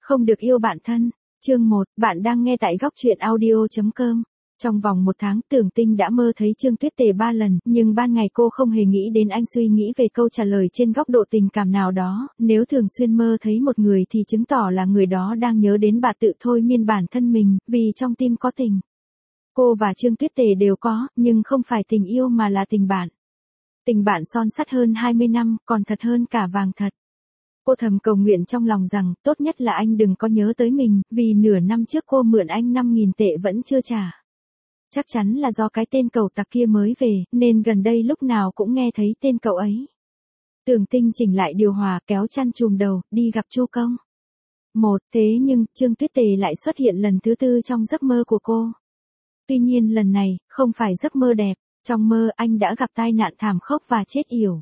Không được yêu bạn thân. Chương 1, bạn đang nghe tại góc truyện audio.com. Trong vòng 1 tháng Tưởng Tinh đã mơ thấy Trương Tuyết Tề 3 lần, nhưng ban ngày cô không hề nghĩ đến anh, suy nghĩ về câu trả lời trên góc độ tình cảm nào đó, nếu thường xuyên mơ thấy một người thì chứng tỏ là người đó đang nhớ đến bà, tự thôi miên bản thân mình, vì trong tim có tình. Cô và Trương Tuyết Tề đều có, nhưng không phải tình yêu mà là tình bạn. Tình bạn son sắt hơn 20 năm, còn thật hơn cả vàng thật. Cô thầm cầu nguyện trong lòng rằng, tốt nhất là anh đừng có nhớ tới mình, vì nửa năm trước cô mượn anh 5.000 tệ vẫn chưa trả. Chắc chắn là do cái tên cẩu tặc kia mới về, nên gần đây lúc nào cũng nghe thấy tên cậu ấy. Tưởng Tinh chỉnh lại điều hòa, kéo chăn chùm đầu, đi gặp Chu Công. Thế nhưng, Trương Tuyết Tề lại xuất hiện lần thứ 4 trong giấc mơ của cô. Tuy nhiên lần này, không phải giấc mơ đẹp, trong mơ anh đã gặp tai nạn thảm khốc và chết yểu.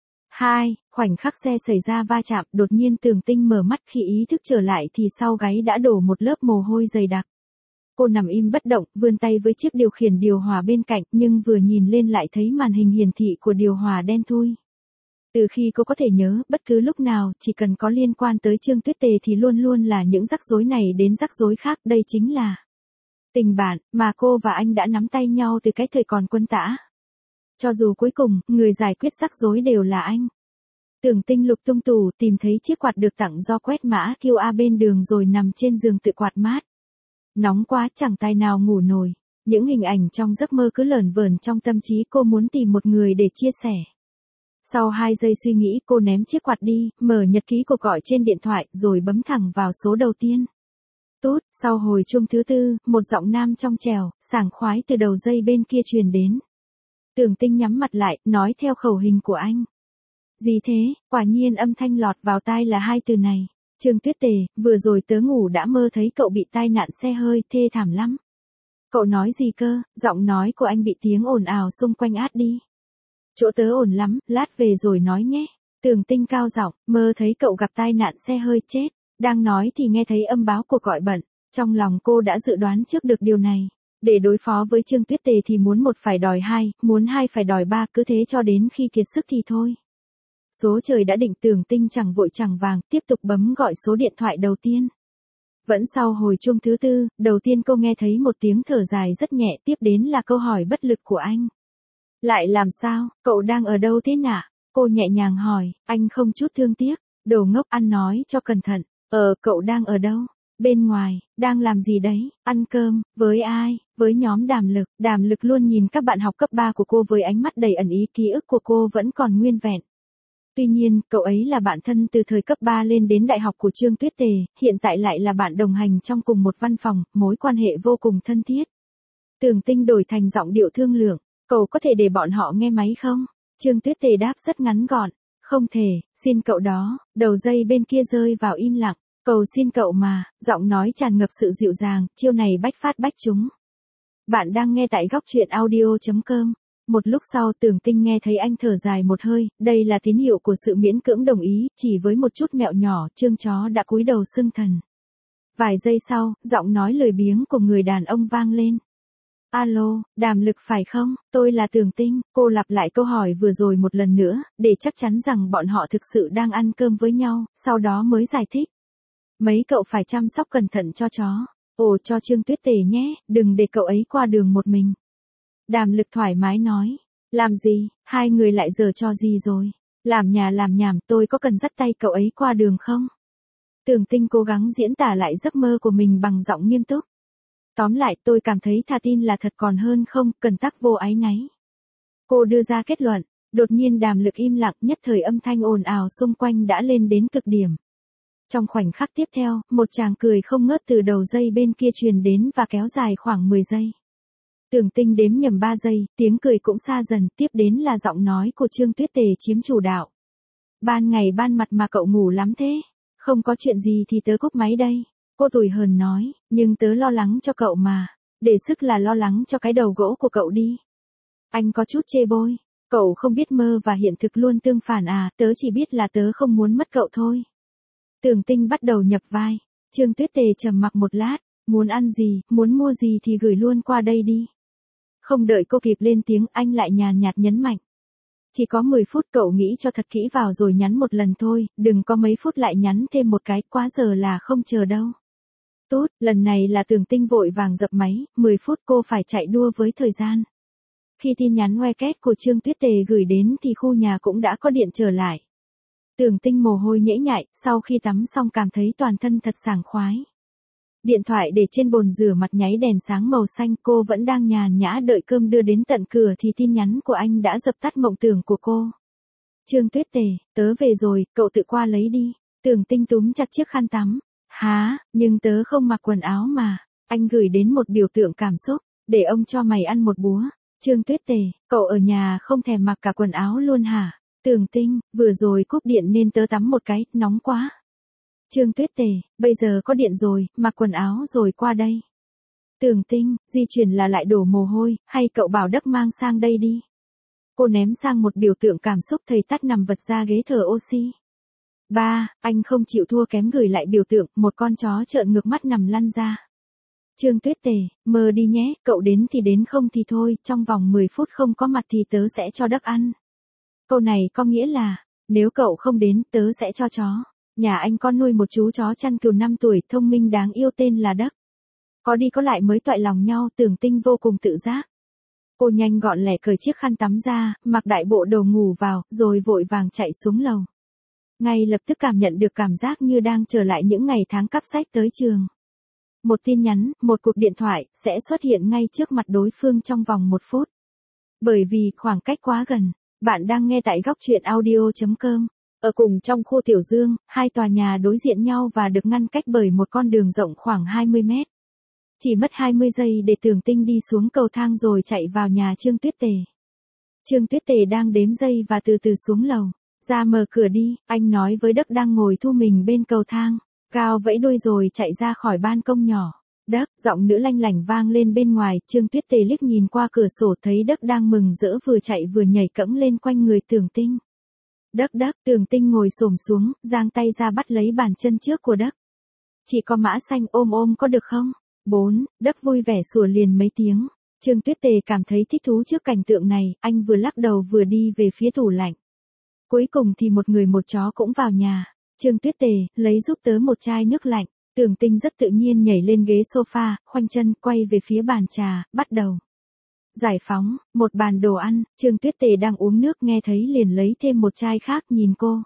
2. Khoảnh khắc xe xảy ra va chạm, đột nhiên Tưởng Tinh mở mắt, khi ý thức trở lại thì sau gáy đã đổ một lớp mồ hôi dày đặc. Cô nằm im bất động, vươn tay với chiếc điều khiển điều hòa bên cạnh, nhưng vừa nhìn lên lại thấy màn hình hiển thị của điều hòa đen thui. Từ khi cô có thể nhớ, bất cứ lúc nào, chỉ cần có liên quan tới Trương Tuyết Tề thì luôn luôn là những rắc rối này đến rắc rối khác, đây chính là tình bạn mà cô và anh đã nắm tay nhau từ cái thời còn quân tã. Cho dù cuối cùng, người giải quyết rắc rối đều là anh. Tưởng Tinh lục tung tủ, tìm thấy chiếc quạt được tặng do quét mã QR bên đường rồi nằm trên giường tự quạt mát. Nóng quá, chẳng tài nào ngủ nổi. Những hình ảnh trong giấc mơ cứ lởn vởn trong tâm trí, cô muốn tìm một người để chia sẻ. Sau 2 giây suy nghĩ, cô ném chiếc quạt đi, mở nhật ký cuộc gọi trên điện thoại, rồi bấm thẳng vào số đầu tiên. Tút, sau hồi chuông thứ 4, một giọng nam trong trẻo, sảng khoái từ đầu dây bên kia truyền đến. Tưởng Tinh nhắm mặt lại, nói theo khẩu hình của anh. Gì thế? Quả nhiên âm thanh lọt vào tai là 2 từ này. Trương Tuyết Tề, vừa rồi tớ ngủ đã mơ thấy cậu bị tai nạn xe hơi, thê thảm lắm. Cậu nói gì cơ? Giọng nói của anh bị tiếng ồn ào xung quanh át đi. Chỗ tớ ồn lắm, lát về rồi nói nhé. Tưởng Tinh cao giọng, mơ thấy cậu gặp tai nạn xe hơi chết. Đang nói thì nghe thấy âm báo cuộc gọi bận. Trong lòng cô đã dự đoán trước được điều này. Để đối phó với Trương Tuyết Tề thì muốn 1 phải đòi 2, muốn 2 phải đòi 3, cứ thế cho đến khi kiệt sức thì thôi. Số trời đã định, Tưởng Tinh chẳng vội chẳng vàng, tiếp tục bấm gọi số điện thoại đầu tiên. Vẫn sau hồi chuông thứ 4, đầu tiên cô nghe thấy một tiếng thở dài rất nhẹ, tiếp đến là câu hỏi bất lực của anh. Lại làm sao, cậu đang ở đâu thế nạ? Cô nhẹ nhàng hỏi, anh không chút thương tiếc, đồ ngốc, ăn nói cho cẩn thận. Cậu đang ở đâu? Bên ngoài, đang làm gì đấy? Ăn cơm, với ai? Với nhóm Đàm Lực luôn nhìn các bạn học cấp 3 của cô với ánh mắt đầy ẩn ý, ký ức của cô vẫn còn nguyên vẹn. Tuy nhiên, cậu ấy là bạn thân từ thời cấp 3 lên đến đại học của Trương Tuyết Tề, hiện tại lại là bạn đồng hành trong cùng một văn phòng, mối quan hệ vô cùng thân thiết. Tưởng Tinh đổi thành giọng điệu thương lượng, cậu có thể để bọn họ nghe máy không? Trương Tuyết Tề đáp rất ngắn gọn, không thể, xin cậu đó. Đầu dây bên kia rơi vào im lặng, cầu xin cậu mà, giọng nói tràn ngập sự dịu dàng, chiêu này bách phát bách trúng. Bạn đang nghe tại góc truyện audio.com. Một lúc sau Tưởng Tinh nghe thấy anh thở dài một hơi, đây là tín hiệu của sự miễn cưỡng đồng ý, chỉ với một chút mẹo nhỏ, Trương chó đã cúi đầu xưng thần. Vài giây sau, giọng nói lười biếng của người đàn ông vang lên. Alo, Đàm Lực phải không? Tôi là Tưởng Tinh. Cô lặp lại câu hỏi vừa rồi một lần nữa, để chắc chắn rằng bọn họ thực sự đang ăn cơm với nhau, sau đó mới giải thích. Mấy cậu phải chăm sóc cẩn thận cho chó. Cho Trương Tuyết Tề nhé, đừng để cậu ấy qua đường một mình. Đàm Lực thoải mái nói. Làm gì, 2 người lại giở trò gì rồi? Làm nhảm, tôi có cần dắt tay cậu ấy qua đường không? Tưởng Tinh cố gắng diễn tả lại giấc mơ của mình bằng giọng nghiêm túc. Tóm lại, tôi cảm thấy thà tin là thật còn hơn không, cần tắc vô áy náy. Cô đưa ra kết luận, đột nhiên Đàm Lực im lặng, nhất thời âm thanh ồn ào xung quanh đã lên đến cực điểm. Trong khoảnh khắc tiếp theo, một tràng cười không ngớt từ đầu dây bên kia truyền đến và kéo dài khoảng 10 giây. Tưởng Tinh đếm nhầm 3 giây, tiếng cười cũng xa dần, tiếp đến là giọng nói của Trương Tuyết Tề chiếm chủ đạo. Ban ngày ban mặt mà cậu ngủ lắm thế? Không có chuyện gì thì tớ cúp máy đây. Cô tủi hờn nói, nhưng tớ lo lắng cho cậu mà. Để sức là lo lắng cho cái đầu gỗ của cậu đi. Anh có chút chê bôi. Cậu không biết mơ và hiện thực luôn tương phản à, tớ chỉ biết là tớ không muốn mất cậu thôi. Tưởng Tinh bắt đầu nhập vai. Trương Tuyết Tề trầm mặc một lát, muốn ăn gì, muốn mua gì thì gửi luôn qua đây đi. Không đợi cô kịp lên tiếng, anh lại nhàn nhạt nhấn mạnh. Chỉ có 10 phút, cậu nghĩ cho thật kỹ vào rồi nhắn một lần thôi, đừng có mấy phút lại nhắn thêm một cái, quá giờ là không chờ đâu. Tốt, lần này là Tưởng Tinh vội vàng dập máy, 10 phút cô phải chạy đua với thời gian. Khi tin nhắn ngoe két của Trương Tuyết Tề gửi đến thì khu nhà cũng đã có điện trở lại. Tưởng Tinh mồ hôi nhễ nhại, sau khi tắm xong cảm thấy toàn thân thật sảng khoái. Điện thoại để trên bồn rửa mặt nháy đèn sáng màu xanh, cô vẫn đang nhàn nhã đợi cơm đưa đến tận cửa thì tin nhắn của anh đã dập tắt mộng tưởng của cô. Trương Tuyết Tề, tớ về rồi, cậu tự qua lấy đi. Tưởng Tinh túm chặt chiếc khăn tắm. Hả, nhưng tớ không mặc quần áo mà. Anh gửi đến một biểu tượng cảm xúc, để ông cho mày ăn một búa. Trương Tuyết Tề, cậu ở nhà không thèm mặc cả quần áo luôn hả? Tưởng Tinh, vừa rồi cúp điện nên tớ tắm một cái, nóng quá. Trương Tuyết Tề, bây giờ có điện rồi, mặc quần áo rồi qua đây. Tưởng Tinh, di chuyển là lại đổ mồ hôi, hay cậu bảo Đức mang sang đây đi. Cô ném sang một biểu tượng cảm xúc, thầy tắt nằm vật ra ghế thở oxy. Ba, anh không chịu thua kém gửi lại biểu tượng, một con chó trợn ngược mắt nằm lăn ra. Trương Tuyết Tề, mơ đi nhé, cậu đến thì đến không thì thôi, trong vòng 10 phút không có mặt thì tớ sẽ cho Đức ăn. Câu này có nghĩa là, nếu cậu không đến, tớ sẽ cho chó. Nhà anh con nuôi một chú chó chăn cừu 5 tuổi, thông minh đáng yêu tên là Đức. Có đi có lại mới toại lòng nhau, Tưởng Tinh vô cùng tự giác. Cô nhanh gọn lẹ cởi chiếc khăn tắm ra, mặc đại bộ đồ ngủ vào, rồi vội vàng chạy xuống lầu. Ngay lập tức cảm nhận được cảm giác như đang trở lại những ngày tháng cắp sách tới trường. Một tin nhắn, một cuộc điện thoại, sẽ xuất hiện ngay trước mặt đối phương trong vòng 1 phút. Bởi vì khoảng cách quá gần, bạn đang nghe tại góc truyện audio.com. Ở cùng trong khu Tiểu Dương, hai tòa nhà đối diện nhau và được ngăn cách bởi một con đường rộng khoảng 20 mét. Chỉ mất 20 giây để Tưởng Tinh đi xuống cầu thang rồi chạy vào nhà Trương Tuyết Tề. Trương Tuyết Tề đang đếm giây và từ từ xuống lầu. Ra mở cửa đi, anh nói với Đức đang ngồi thu mình bên cầu thang. Cao vẫy đuôi rồi chạy ra khỏi ban công nhỏ. Đức, giọng nữ lanh lảnh vang lên bên ngoài, Trương Tuyết Tề liếc nhìn qua cửa sổ thấy Đức đang mừng rỡ vừa chạy vừa nhảy cẫng lên quanh người Tưởng Tinh. Đức, Tưởng Tinh ngồi xổm xuống, giang tay ra bắt lấy bàn chân trước của Đức. Chị có mã xanh ôm có được không? 4, Đức vui vẻ sủa liền mấy tiếng. Trương Tuyết Tề cảm thấy thích thú trước cảnh tượng này, anh vừa lắc đầu vừa đi về phía tủ lạnh. Cuối cùng thì một người một chó cũng vào nhà. Trương Tuyết Tề, lấy giúp tớ một chai nước lạnh. Tưởng Tinh rất tự nhiên nhảy lên ghế sofa, khoanh chân, quay về phía bàn trà, bắt đầu. Giải phóng, một bàn đồ ăn, Trương Tuyết Tề đang uống nước nghe thấy liền lấy thêm một chai khác nhìn cô.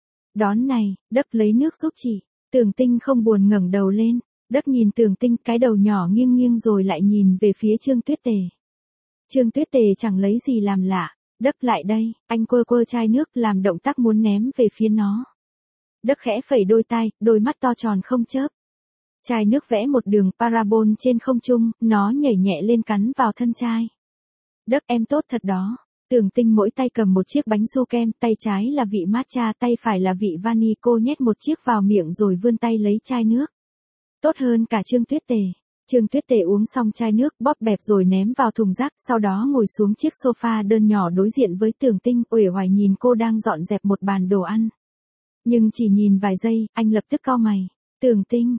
Đón này, Đức lấy nước giúp chị. Tưởng Tinh không buồn ngẩng đầu lên. Đức nhìn Tưởng Tinh, cái đầu nhỏ nghiêng nghiêng rồi lại nhìn về phía Trương Tuyết Tề. Trương Tuyết Tề chẳng lấy gì làm lạ. Đức lại đây, anh quơ chai nước làm động tác muốn ném về phía nó. Đức khẽ phẩy đôi tay, đôi mắt to tròn không chớp. Chai nước vẽ một đường parabol trên không trung, nó nhảy nhẹ lên cắn vào thân chai. Đức em tốt thật đó. Tưởng Tinh mỗi tay cầm một chiếc bánh su kem, tay trái là vị matcha, tay phải là vị vani, cô nhét một chiếc vào miệng rồi vươn tay lấy chai nước. Tốt hơn cả Trương Tuyết Tề. Trương Tuyết Tề uống xong chai nước, bóp bẹp rồi ném vào thùng rác, sau đó ngồi xuống chiếc sofa đơn nhỏ đối diện với Tưởng Tinh, uể oải nhìn cô đang dọn dẹp một bàn đồ ăn. Nhưng chỉ nhìn vài giây, anh lập tức cau mày. Tưởng Tinh,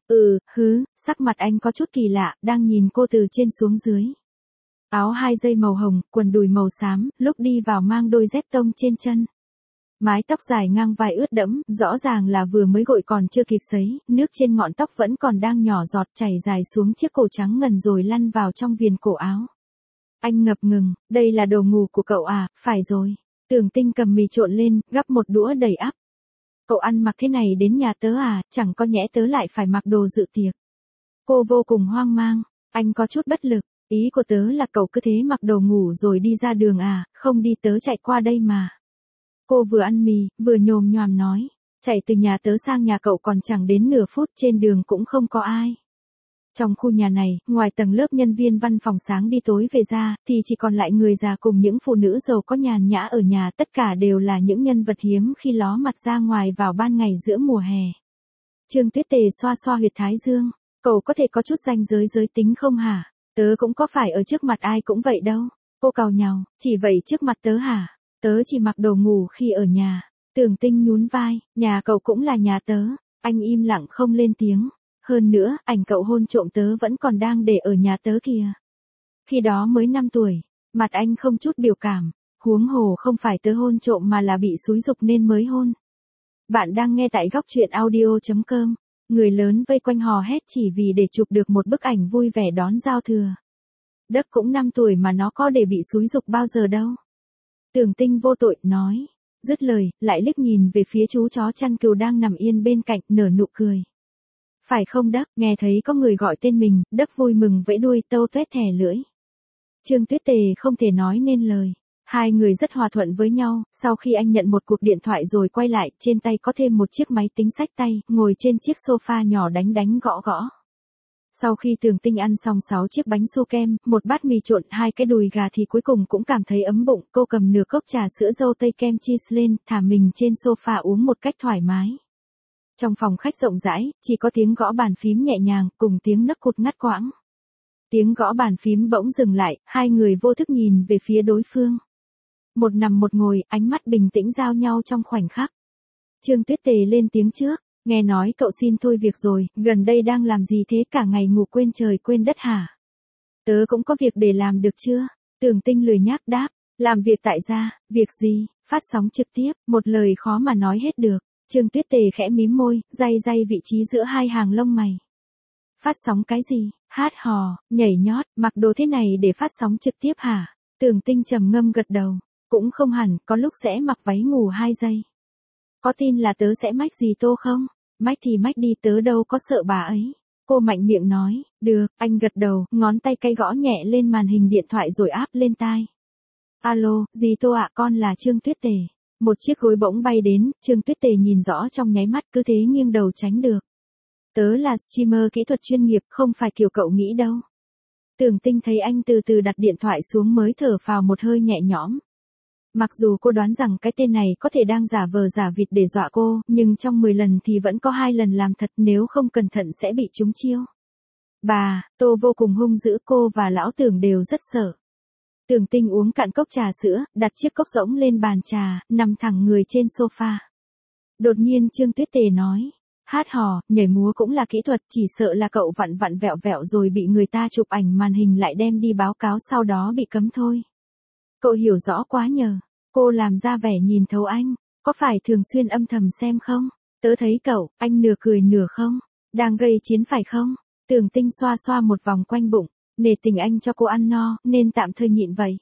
sắc mặt anh có chút kỳ lạ, đang nhìn cô từ trên xuống dưới. Áo 2 dây màu hồng, quần đùi màu xám, lúc đi vào mang đôi dép tông trên chân. Mái tóc dài ngang vai ướt đẫm, rõ ràng là vừa mới gội còn chưa kịp sấy, nước trên ngọn tóc vẫn còn đang nhỏ giọt chảy dài xuống chiếc cổ trắng ngần rồi lăn vào trong viền cổ áo. Anh ngập ngừng, đây là đồ ngủ của cậu à, phải rồi. Tưởng Tinh cầm mì trộn lên, gắp một đũa đầy ắp. Cậu ăn mặc thế này đến nhà tớ à, chẳng có nhẽ tớ lại phải mặc đồ dự tiệc. Cô vô cùng hoang mang, anh có chút bất lực, ý của tớ là cậu cứ thế mặc đồ ngủ rồi đi ra đường à, không đi tớ chạy qua đây mà. Cô vừa ăn mì, vừa nhồm nhoàm nói, chạy từ nhà tớ sang nhà cậu còn chẳng đến nửa phút, trên đường cũng không có ai. Trong khu nhà này, ngoài tầng lớp nhân viên văn phòng sáng đi tối về ra, thì chỉ còn lại người già cùng những phụ nữ giàu có nhàn nhã ở nhà, tất cả đều là những nhân vật hiếm khi ló mặt ra ngoài vào ban ngày giữa mùa hè. Trương Tuyết Tề xoa xoa huyệt thái dương, cậu có thể có chút ranh giới tính không hả? Tớ cũng có phải ở trước mặt ai cũng vậy đâu. Cô càu nhàu, chỉ vậy trước mặt tớ hả? Tớ chỉ mặc đồ ngủ khi ở nhà. Tưởng Tinh nhún vai, nhà cậu cũng là nhà tớ. Anh im lặng không lên tiếng. Hơn nữa, ảnh cậu hôn trộm tớ vẫn còn đang để ở nhà tớ kìa. Khi đó mới 5 tuổi, mặt anh không chút biểu cảm. Huống hồ không phải tớ hôn trộm mà là bị xúi giục nên mới hôn. Bạn đang nghe tại góc truyện audio.com. Người lớn vây quanh hò hét chỉ vì để chụp được một bức ảnh vui vẻ đón giao thừa. Đức cũng 5 tuổi mà nó có để bị xúi giục bao giờ đâu. Tưởng Tinh vô tội nói. Dứt lời, lại liếc nhìn về phía chú chó chăn cừu đang nằm yên bên cạnh, nở nụ cười. Phải không Đức? Nghe thấy có người gọi tên mình, Đức vui mừng vẫy đuôi tâu tuét thè lưỡi. Trương Tuyết Tề không thể nói nên lời. Hai người rất hòa thuận với nhau, sau khi anh nhận một cuộc điện thoại rồi quay lại, trên tay có thêm một chiếc máy tính xách tay, ngồi trên chiếc sofa nhỏ đánh gõ gõ. Sau khi Tưởng Tinh ăn xong 6 chiếc bánh su kem, một bát mì trộn, 2 cái đùi gà thì cuối cùng cũng cảm thấy ấm bụng, cô cầm nửa cốc trà sữa dâu tây kem cheese lên, thả mình trên sofa uống một cách thoải mái. Trong phòng khách rộng rãi, chỉ có tiếng gõ bàn phím nhẹ nhàng, cùng tiếng nấc cụt ngắt quãng. Tiếng gõ bàn phím bỗng dừng lại, hai người vô thức nhìn về phía đối phương. Một nằm một ngồi, ánh mắt bình tĩnh giao nhau trong khoảnh khắc. Trương Tuyết Tề lên tiếng trước, nghe nói cậu xin thôi việc rồi, gần đây đang làm gì thế, cả ngày ngủ quên trời quên đất hả? Tớ cũng có việc để làm được chưa? Tưởng Tinh lười nhác đáp, làm việc tại gia, việc gì, phát sóng trực tiếp, một lời khó mà nói hết được. Trương Tuyết Tề khẽ mím môi, day vị trí giữa hai hàng lông mày. Phát sóng cái gì, hát hò, nhảy nhót, mặc đồ thế này để phát sóng trực tiếp hả? Tưởng Tinh trầm ngâm gật đầu. Cũng không hẳn, có lúc sẽ mặc váy ngủ 2 giây. Có tin là tớ sẽ mách gì Tô không? Mách thì mách đi, tớ đâu có sợ bà ấy. Cô mạnh miệng nói, được, anh gật đầu, ngón tay cay gõ nhẹ lên màn hình điện thoại rồi áp lên tai. Alo, dì Tô ạ, con là Trương Tuyết Tề. Một chiếc gối bỗng bay đến, Trương Tuyết Tề nhìn rõ trong nháy mắt, cứ thế nghiêng đầu tránh được. Tớ là streamer kỹ thuật chuyên nghiệp, không phải kiểu cậu nghĩ đâu. Tưởng Tinh thấy anh từ từ đặt điện thoại xuống mới thở phào một hơi nhẹ nhõm. Mặc dù cô đoán rằng cái tên này có thể đang giả vờ giả vịt để dọa cô, nhưng trong 10 lần thì vẫn có 2 lần làm thật, nếu không cẩn thận sẽ bị trúng chiêu. Bà, Tô vô cùng hung dữ, cô và lão Tưởng đều rất sợ. Tưởng Tinh uống cạn cốc trà sữa, đặt chiếc cốc rỗng lên bàn trà, nằm thẳng người trên sofa. Đột nhiên Trương Tuyết Tề nói, hát hò, nhảy múa cũng là kỹ thuật, chỉ sợ là cậu vặn vẹo rồi bị người ta chụp ảnh màn hình lại đem đi báo cáo sau đó bị cấm thôi. Cậu hiểu rõ quá nhờ. Cô làm ra vẻ nhìn thấu anh, có phải thường xuyên âm thầm xem không? Tớ thấy cậu, anh nửa cười nửa không? Đang gây chiến phải không? Tưởng Tinh xoa một vòng quanh bụng, nể tình anh cho cô ăn no, nên tạm thời nhịn vậy.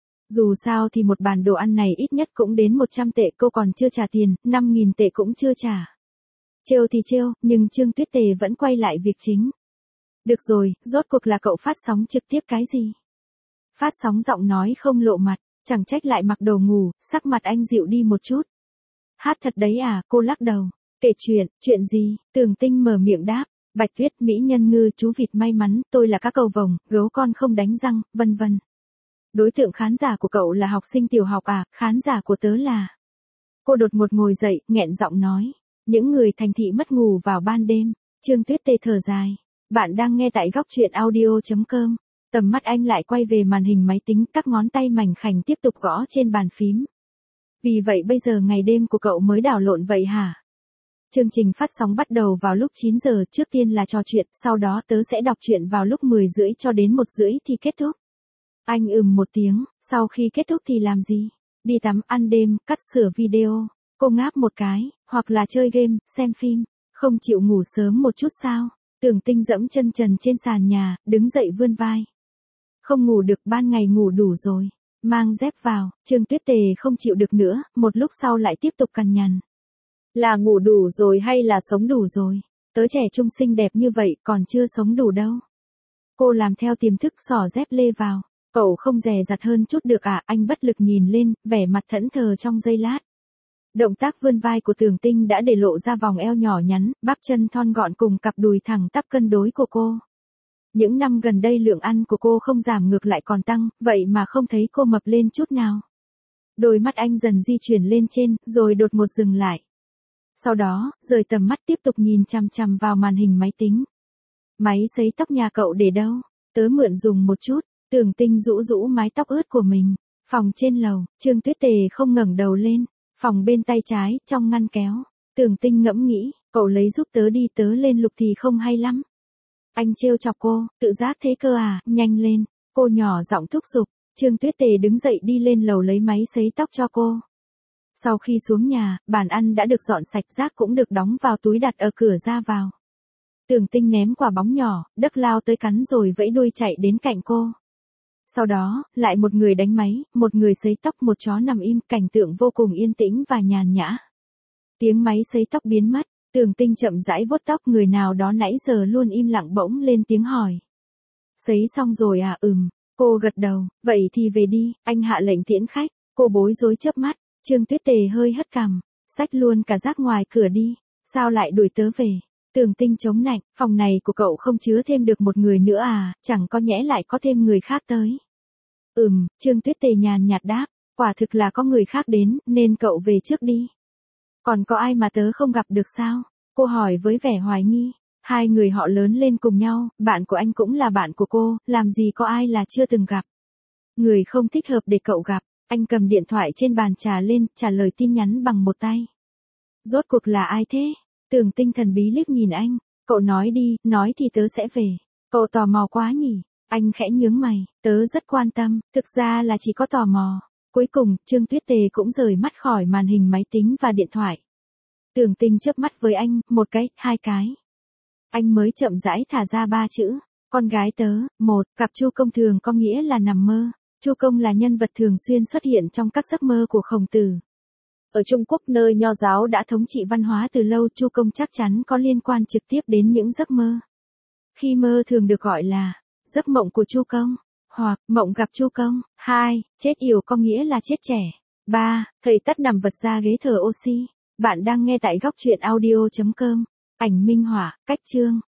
Dù sao thì một bàn đồ ăn này ít nhất cũng đến 100 tệ, cô còn chưa trả tiền, 5.000 tệ cũng chưa trả. Trêu thì trêu, nhưng Trương Tuyết Tề vẫn quay lại việc chính. Được rồi, rốt cuộc là cậu phát sóng trực tiếp cái gì? Phát sóng giọng nói không lộ mặt. Chẳng trách lại mặc đồ ngủ, sắc mặt anh dịu đi một chút. Hát thật đấy à, cô lắc đầu. Kể chuyện gì? Tưởng Tinh mở miệng đáp. Bạch Tuyết, mỹ nhân ngư, chú vịt may mắn, tôi là cá cầu vồng, gấu con không đánh răng, vân vân. Đối tượng khán giả của cậu là học sinh tiểu học à, khán giả của tớ là. Cô đột ngột ngồi dậy, nghẹn giọng nói. Những người thành thị mất ngủ vào ban đêm. Trương Tuyết Tề thở dài. Bạn đang nghe tại góc truyện audio.com. Tầm mắt anh lại quay về màn hình máy tính, các ngón tay mảnh khảnh tiếp tục gõ trên bàn phím. Vì vậy bây giờ ngày đêm của cậu mới đảo lộn vậy hả? Chương trình phát sóng bắt đầu vào lúc 9 giờ, trước tiên là trò chuyện, sau đó tớ sẽ đọc truyện vào lúc 10 rưỡi cho đến 1 rưỡi thì kết thúc. Anh một tiếng, sau khi kết thúc thì làm gì? Đi tắm, ăn đêm, cắt sửa video. Cô ngáp một cái, hoặc là chơi game, xem phim, không chịu ngủ sớm một chút sao? Tưởng Tinh dẫm chân trần trên sàn nhà, đứng dậy vươn vai. Không ngủ được, ban ngày ngủ đủ rồi. Mang dép vào, Trương Tuyết Tề không chịu được nữa, một lúc sau lại tiếp tục cằn nhằn. Là ngủ đủ rồi hay là sống đủ rồi? Tớ trẻ trung xinh đẹp như vậy, còn chưa sống đủ đâu. Cô làm theo tiềm thức xỏ dép lê vào. Cậu không dè dặt hơn chút được à? Anh bất lực nhìn lên, vẻ mặt thẫn thờ trong giây lát. Động tác vươn vai của Tưởng Tinh đã để lộ ra vòng eo nhỏ nhắn, bắp chân thon gọn cùng cặp đùi thẳng tắp cân đối của cô. Những năm gần đây lượng ăn của cô không giảm ngược lại còn tăng, vậy mà không thấy cô mập lên chút nào. Đôi mắt anh dần di chuyển lên trên, rồi đột ngột dừng lại. Sau đó, rời tầm mắt tiếp tục nhìn chằm chằm vào màn hình máy tính. Máy sấy tóc nhà cậu để đâu? Tớ mượn dùng một chút. Tưởng Tinh rũ mái tóc ướt của mình. Phòng trên lầu, Trương Tuyết Tề không ngẩng đầu lên. Phòng bên tay trái, trong ngăn kéo. Tưởng Tinh ngẫm nghĩ, cậu lấy giúp tớ đi, tớ lên lục thì không hay lắm. Anh trêu chọc cô, tự giác thế cơ à, nhanh lên. Cô nhỏ giọng thúc giục. Trương Tuyết Tề đứng dậy đi lên lầu lấy máy sấy tóc cho cô. Sau khi xuống nhà, bàn ăn đã được dọn sạch, rác cũng được đóng vào túi đặt ở cửa ra vào. Tưởng Tinh ném quả bóng nhỏ, Đức lao tới cắn rồi vẫy đuôi chạy đến cạnh cô. Sau đó, lại một người đánh máy, một người sấy tóc, một chó nằm im, cảnh tượng vô cùng yên tĩnh và nhàn nhã. Tiếng máy sấy tóc biến mất, Tưởng Tinh chậm rãi vuốt tóc, người nào đó nãy giờ luôn im lặng bỗng lên tiếng hỏi. Sấy xong rồi à? Cô gật đầu, vậy thì về đi, anh hạ lệnh tiễn khách. Cô bối rối chớp mắt, Trương Tuyết Tề hơi hất cằm, xách luôn cả rác ngoài cửa đi, sao lại đuổi tớ về? Tưởng Tinh chống nạnh, phòng này của cậu không chứa thêm được một người nữa à, chẳng có nhẽ lại có thêm người khác tới. Trương Tuyết Tề nhàn nhạt đáp, quả thực là có người khác đến, nên cậu về trước đi. Còn có ai mà tớ không gặp được sao? Cô hỏi với vẻ hoài nghi. Hai người họ lớn lên cùng nhau, bạn của anh cũng là bạn của cô, làm gì có ai là chưa từng gặp. Người không thích hợp để cậu gặp. Anh cầm điện thoại trên bàn trà lên, trả lời tin nhắn bằng một tay. Rốt cuộc là ai thế? Tưởng Tinh thần bí liếc nhìn anh, cậu nói đi, nói thì tớ sẽ về. Cậu tò mò quá nhỉ? Anh khẽ nhướng mày, tớ rất quan tâm, thực ra là chỉ có tò mò. Cuối cùng, Trương Tuyết Tề cũng rời mắt khỏi màn hình máy tính và điện thoại. Tưởng Tinh chớp mắt với anh, một cái, hai cái. Anh mới chậm rãi thả ra ba chữ, con gái tớ. Một, cặp Chu Công thường có nghĩa là nằm mơ. Chu Công là nhân vật thường xuyên xuất hiện trong các giấc mơ của Khổng Tử. Ở Trung Quốc nơi Nho giáo đã thống trị văn hóa từ lâu, Chu Công chắc chắn có liên quan trực tiếp đến những giấc mơ. Khi mơ thường được gọi là giấc mộng của Chu Công, hoặc mộng gặp Chu Công. 2. Chết yểu có nghĩa là chết trẻ. 3. Thầy tắt nằm vật ra ghế thở oxy. Bạn đang nghe tại góc truyện audio.com. Ảnh minh họa, cách chương.